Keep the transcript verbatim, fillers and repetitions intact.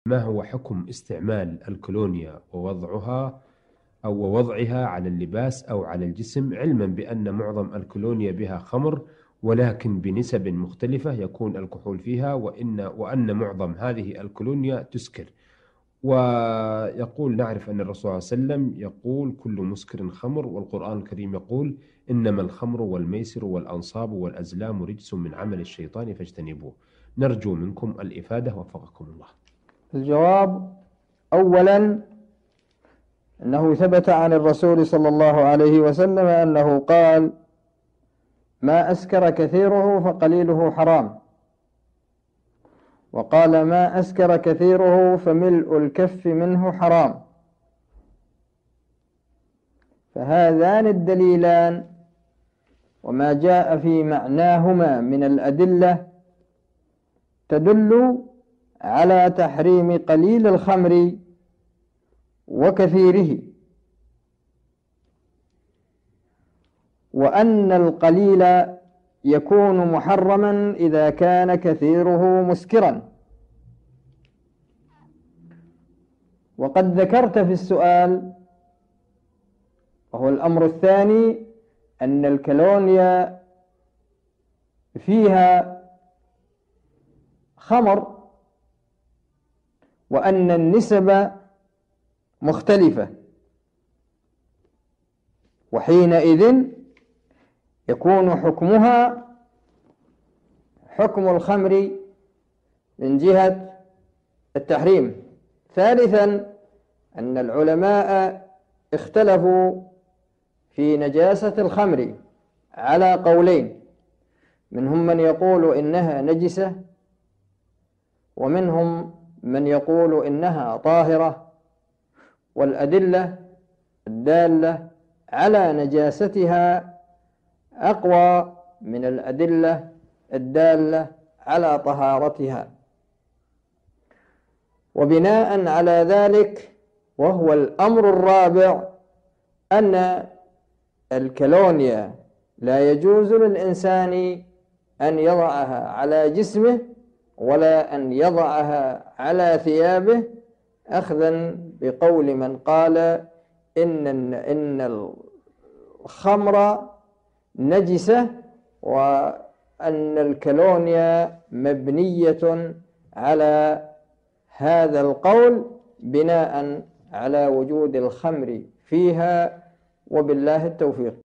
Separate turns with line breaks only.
ما هو حكم استعمال الكولونيا ووضعها أو وضعها على اللباس أو على الجسم، علما بأن معظم الكولونيا بها خمر ولكن بنسب مختلفة يكون الكحول فيها، وإن وأن معظم هذه الكولونيا تسكر. ويقول نعرف أن الرسول صلى الله عليه وسلم يقول كل مسكر خمر، والقرآن الكريم يقول إنما الخمر والميسر والأنصاب والأزلام رجس من عمل الشيطان فاجتنبوه. نرجو منكم الإفادة وفقكم الله.
الجواب: أولا، أنه ثبت عن الرسول صلى الله عليه وسلم أنه قال: ما أسكر كثيره فقليله حرام، وقال: ما أسكر كثيره فملء الكف منه حرام. فهذان الدليلان وما جاء في معناهما من الأدلة تدل على تحريم قليل الخمر وكثيره، وأن القليل يكون محرما إذا كان كثيره مسكرا. وقد ذكرت في السؤال، وهو الأمر الثاني، أن الكولونيا فيها خمر وأن النسب مختلفة، وحينئذ يكون حكمها حكم الخمر من جهة التحريم. ثالثا، أن العلماء اختلفوا في نجاسة الخمر على قولين، منهم من يقول إنها نجسة، ومنهم من يقول إنها طاهرة، والأدلة الدالة على نجاستها أقوى من الأدلة الدالة على طهارتها. وبناء على ذلك، وهو الأمر الرابع، أن الكولونيا لا يجوز للإنسان أن يضعها على جسمه ولا أن يضعها على ثيابه، أخذا بقول من قال إن إن الخمر نجسة، وأن الكولونيا مبنية على هذا القول بناء على وجود الخمر فيها، وبالله التوفيق.